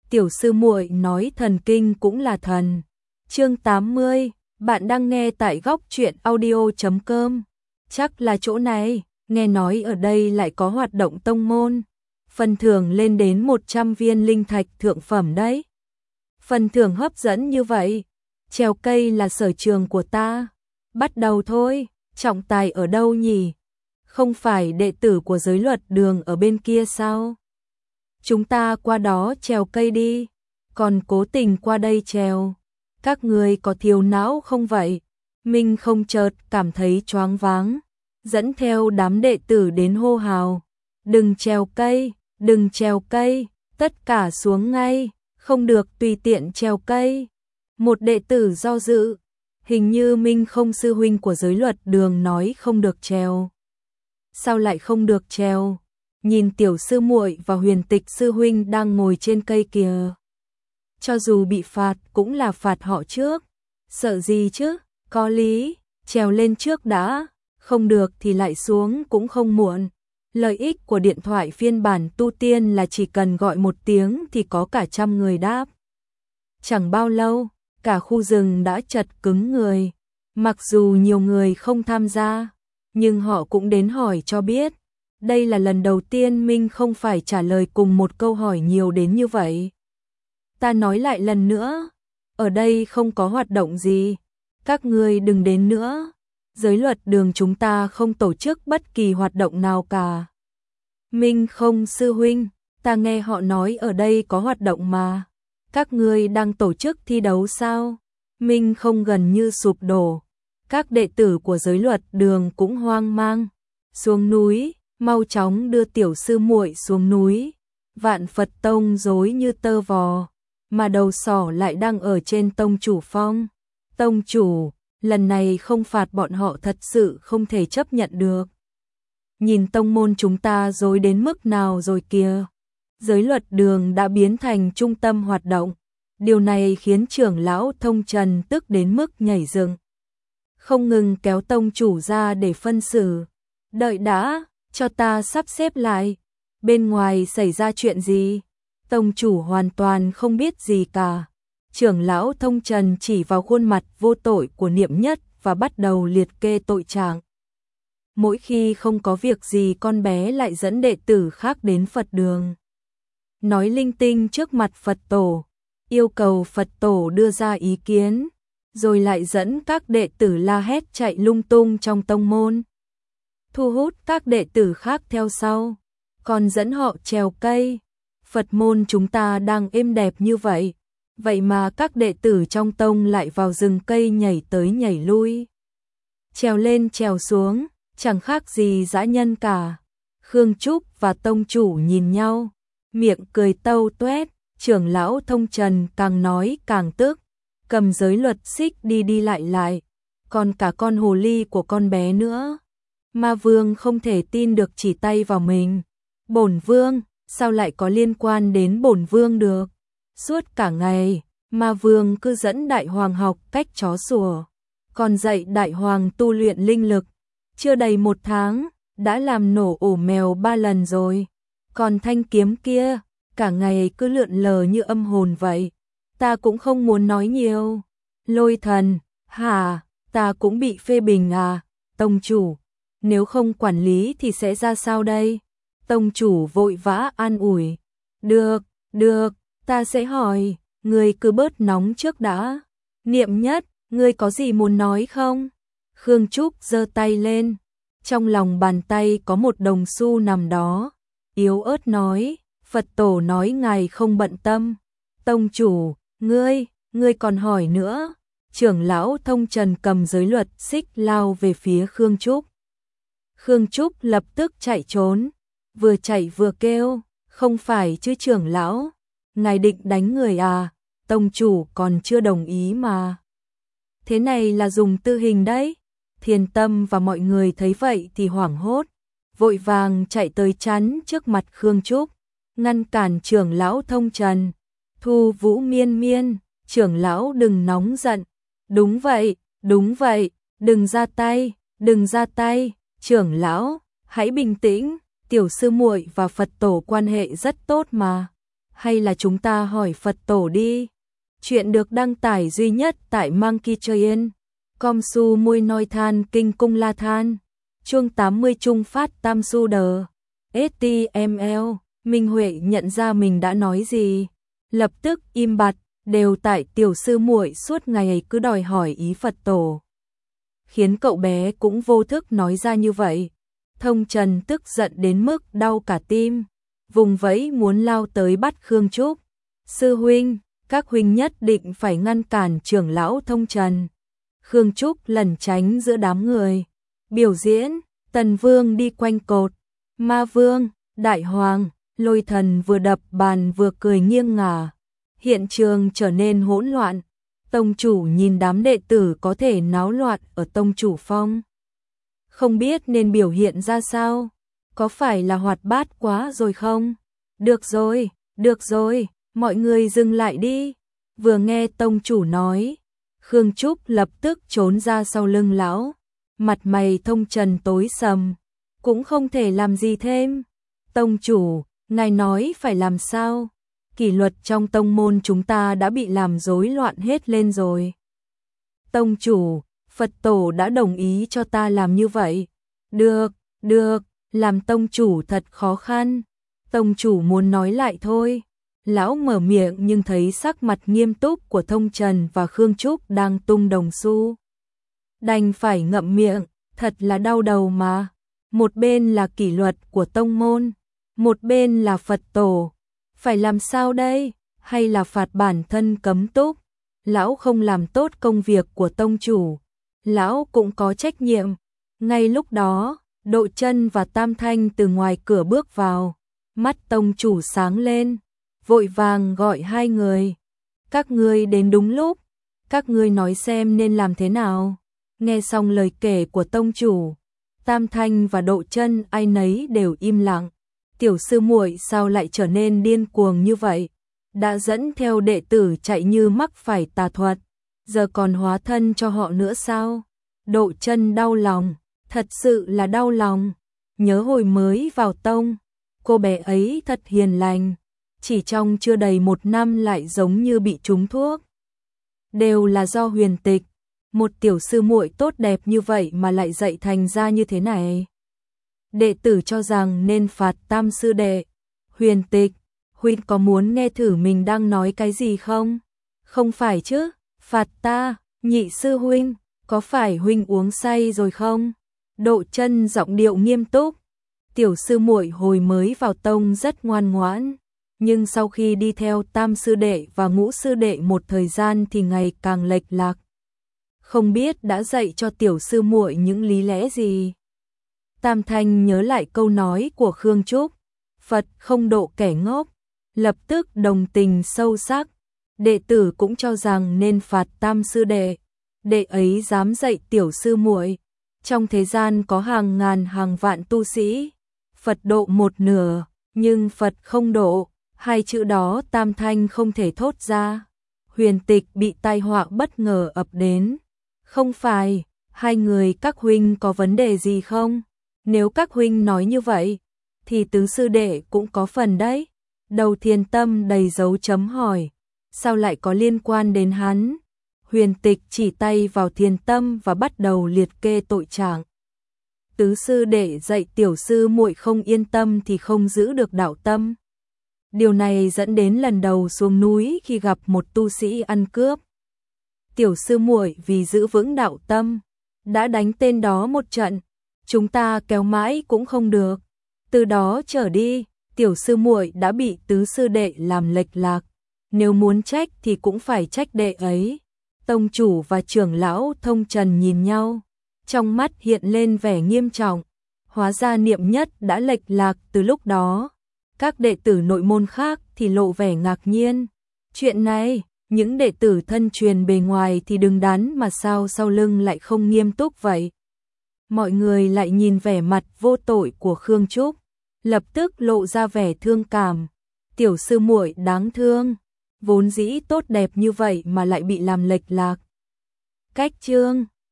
tiểu sư muội nói thần kinh cũng là thần. Chương 80, bạn đang nghe tại góc truyện audio.com. Chắc là chỗ này, nghe nói ở đây lại có hoạt động tông môn. Phần thưởng lên đến 100 viên linh thạch thượng phẩm đấy. Phần thưởng hấp dẫn như vậy, trèo cây là sở trường của ta. Bắt đầu thôi, trọng tài ở đâu nhỉ? Không phải đệ tử của giới luật đường ở bên kia sao? Chúng ta qua đó trèo cây đi, còn cố tình qua đây trèo. Các người có thiếu não không vậy? Minh không chợt cảm thấy choáng váng, dẫn theo đám đệ tử đến hô hào. Đừng trèo cây, đừng trèo cây, tất cả xuống ngay, không được tùy tiện trèo cây. Một đệ tử do dự, hình như Minh không sư huynh của giới luật đường nói không được trèo. Sao lại không được trèo? Nhìn tiểu sư muội và Huyền Tịch sư huynh đang ngồi trên cây kìa. Cho dù bị phạt cũng là phạt họ trước. Sợ gì chứ? Có lý, trèo lên trước đã, không được thì lại xuống cũng không muộn. Lợi ích của điện thoại phiên bản tu tiên là chỉ cần gọi một tiếng thì có cả trăm người đáp. Chẳng bao lâu, cả khu rừng đã chật cứng người. Mặc dù nhiều người không tham gia, nhưng họ cũng đến hỏi cho biết. Đây là lần đầu tiên Minh không phải trả lời cùng một câu hỏi nhiều đến như vậy. Ta nói lại lần nữa, ở đây không có hoạt động gì, các ngươi đừng đến nữa. Giới luật đường chúng ta không tổ chức bất kỳ hoạt động nào cả. Minh không sư huynh, ta nghe họ nói ở đây có hoạt động mà. Các ngươi đang tổ chức thi đấu sao? Minh không gần như sụp đổ. Các đệ tử của giới luật đường cũng hoang mang. Xuống núi, mau chóng đưa tiểu sư muội xuống núi. Vạn Phật Tông rối như tơ vò, mà đầu sỏ lại đang ở trên tông chủ phong. Tông chủ, lần này không phạt bọn họ thật sự không thể chấp nhận được. Nhìn tông môn chúng ta rối đến mức nào rồi kìa. Giới luật đường đã biến thành trung tâm hoạt động. Điều này khiến trưởng lão Thông Trần tức đến mức nhảy dựng, không ngừng kéo tông chủ ra để phân xử. Đợi đã, cho ta sắp xếp lại. Bên ngoài xảy ra chuyện gì? Tông chủ hoàn toàn không biết gì cả. Trưởng lão Thông Trần chỉ vào khuôn mặt vô tội của Niệm Nhất và bắt đầu liệt kê tội trạng. Mỗi khi không có việc gì con bé lại dẫn đệ tử khác đến Phật đường, nói linh tinh trước mặt Phật tổ, yêu cầu Phật tổ đưa ra ý kiến, rồi lại dẫn các đệ tử la hét chạy lung tung trong tông môn, thu hút các đệ tử khác theo sau, còn dẫn họ trèo cây. Phật môn chúng ta đang êm đẹp như vậy, vậy mà các đệ tử trong tông lại vào rừng cây nhảy tới nhảy lui, trèo lên trèo xuống, chẳng khác gì dã nhân cả. Khương Trúc và tông chủ nhìn nhau, miệng cười tâu tuét. Trưởng lão Thông Trần càng nói càng tức, cầm giới luật xích đi đi lại lại, còn cả con hồ ly của con bé nữa. Ma Vương không thể tin được chỉ tay vào mình. Bổn Vương, sao lại có liên quan đến Bổn Vương được? Suốt cả ngày, Ma Vương cứ dẫn Đại Hoàng học cách chó sủa, còn dạy Đại Hoàng tu luyện linh lực. Chưa đầy 1 tháng, đã làm nổ ổ mèo 3 lần rồi. Còn thanh kiếm kia, cả ngày cứ lượn lờ như âm hồn vậy. Ta cũng không muốn nói nhiều. Lôi thần, hả, ta cũng bị phê bình à? Tông chủ, nếu không quản lý thì sẽ ra sao đây? Tông chủ vội vã an ủi. Được, ta sẽ hỏi, ngươi cứ bớt nóng trước đã. Niệm Nhất, ngươi có gì muốn nói không? Khương Trúc giơ tay lên, trong lòng bàn tay có một đồng xu nằm đó, yếu ớt nói. Phật tổ nói ngài không bận tâm. Tông chủ, ngươi còn hỏi nữa. Trưởng lão Thông Trần cầm giới luật xích lao về phía Khương Trúc. Khương Trúc lập tức chạy trốn, vừa chạy vừa kêu, không phải chứ trưởng lão, ngài định đánh người à? Tông chủ còn chưa đồng ý mà. Thế này là dùng tư hình đấy. Thiền Tâm và mọi người thấy vậy thì hoảng hốt, vội vàng chạy tới chắn trước mặt Khương Trúc, ngăn cản trưởng lão Thông Trần. Thu Vũ Miên Miên, trưởng lão đừng nóng giận. Đúng vậy, đừng ra tay. Trưởng lão, hãy bình tĩnh, tiểu sư muội và Phật tổ quan hệ rất tốt mà. hay là chúng ta hỏi Phật tổ đi. Chuyện được đăng tải duy nhất tại Monkey Train. Com su môi noi than kinh cung la than. Chương 80 trung phát tam su đờ. HTML. Minh Huệ nhận ra mình đã nói gì, lập tức im bặt, đều tại tiểu sư muội suốt ngày cứ đòi hỏi ý Phật tổ. Khiến cậu bé cũng vô thức nói ra như vậy. Thông Trần tức giận đến mức đau cả tim, vùng vẫy muốn lao tới bắt Khương Trúc. Sư huynh, các huynh nhất định phải ngăn cản trưởng lão Thông Trần. Khương Trúc lẩn tránh giữa đám người. Biểu diễn, Tần Vương đi quanh cột, Ma Vương, Đại Hoàng, Lôi Thần vừa đập bàn vừa cười nghiêng ngả. Hiện trường trở nên hỗn loạn. Tông chủ nhìn đám đệ tử có thể náo loạn ở tông chủ phong, không biết nên biểu hiện ra sao. Có phải là hoạt bát quá rồi không? Được rồi, mọi người dừng lại đi. Vừa nghe tông chủ nói, Khương Trúc lập tức trốn ra sau lưng lão. Mặt mày Thông Trần tối sầm, cũng không thể làm gì thêm. Tông chủ, ngài nói phải làm sao? Kỷ luật trong tông môn chúng ta đã bị làm rối loạn hết lên rồi. Tông chủ, Phật tổ đã đồng ý cho ta làm như vậy. Được, làm tông chủ thật khó khăn. Tông chủ muốn nói lại thôi. Lão mở miệng nhưng thấy sắc mặt nghiêm túc của Thông Trần và Khương Trúc đang tung đồng xu. Đành phải ngậm miệng, thật là đau đầu mà. Một bên là kỷ luật của tông môn, một bên là Phật tổ. Phải làm sao đây? Hay là phạt bản thân cấm túc? Lão không làm tốt công việc của tông chủ, lão cũng có trách nhiệm. Ngay lúc đó, Độ Chân và Tam Thanh từ ngoài cửa bước vào. Mắt tông chủ sáng lên, vội vàng gọi hai người. Các ngươi đến đúng lúc, các ngươi nói xem nên làm thế nào. Nghe xong lời kể của tông chủ, Tam Thanh và Độ Chân ai nấy đều im lặng. Tiểu sư muội sao lại trở nên điên cuồng như vậy? Đã dẫn theo đệ tử chạy như mắc phải tà thuật, giờ còn hóa thân cho họ nữa sao? Độ Chân đau lòng, thật sự là đau lòng. Nhớ hồi mới vào tông, cô bé ấy thật hiền lành, chỉ trong chưa đầy 1 năm lại giống như bị trúng thuốc. Đều là do Huyền Tịch, một tiểu sư muội tốt đẹp như vậy mà lại dạy thành ra như thế này. Đệ tử cho rằng nên phạt Tam sư đệ. Huyền Tịch, huynh có muốn nghe thử mình đang nói cái gì không? Không phải chứ, phạt ta. Nhị sư huynh, có phải huynh uống say rồi không? Độ Chân giọng điệu nghiêm túc. Tiểu sư muội hồi mới vào tông rất ngoan ngoãn, nhưng sau khi đi theo Tam sư đệ và Ngũ sư đệ một thời gian thì ngày càng lệch lạc. Không biết đã dạy cho tiểu sư muội những lý lẽ gì? Tam Thanh nhớ lại câu nói của Khương Trúc, Phật không độ kẻ ngốc, lập tức đồng tình sâu sắc. Đệ tử cũng cho rằng nên phạt Tam sư đệ. Đệ ấy dám dạy tiểu sư muội. Trong thế gian có hàng ngàn hàng vạn tu sĩ, Phật độ một nửa, nhưng Phật không độ, hai chữ đó Tam Thanh không thể thốt ra. Huyền Tịch bị tai họa bất ngờ ập đến. Không phải, hai người các huynh có vấn đề gì không? Nếu các huynh nói như vậy, thì tứ sư đệ cũng có phần đấy. Đầu Thiền Tâm đầy dấu chấm hỏi, sao lại có liên quan đến hắn? Huyền Tịch chỉ tay vào Thiền Tâm và bắt đầu liệt kê tội trạng. Tứ sư đệ dạy tiểu sư muội không yên tâm thì không giữ được đạo tâm. Điều này dẫn đến lần đầu xuống núi khi gặp một tu sĩ ăn cướp. Tiểu sư muội vì giữ vững đạo tâm, đã đánh tên đó một trận. Chúng ta kéo mãi cũng không được. Từ đó trở đi, tiểu sư muội đã bị tứ sư đệ làm lệch lạc. Nếu muốn trách thì cũng phải trách đệ ấy. Tông chủ và trưởng lão Thông Trần nhìn nhau, trong mắt hiện lên vẻ nghiêm trọng. Hóa ra Niệm Nhất đã lệch lạc từ lúc đó. Các đệ tử nội môn khác thì lộ vẻ ngạc nhiên. Chuyện này, những đệ tử thân truyền bề ngoài thì đứng đắn mà sao sau lưng lại không nghiêm túc vậy? Mọi người lại nhìn vẻ mặt vô tội của Khương Trúc, lập tức lộ ra vẻ thương cảm. Tiểu sư muội đáng thương, vốn dĩ tốt đẹp như vậy mà lại bị làm lệch lạc. Cách chương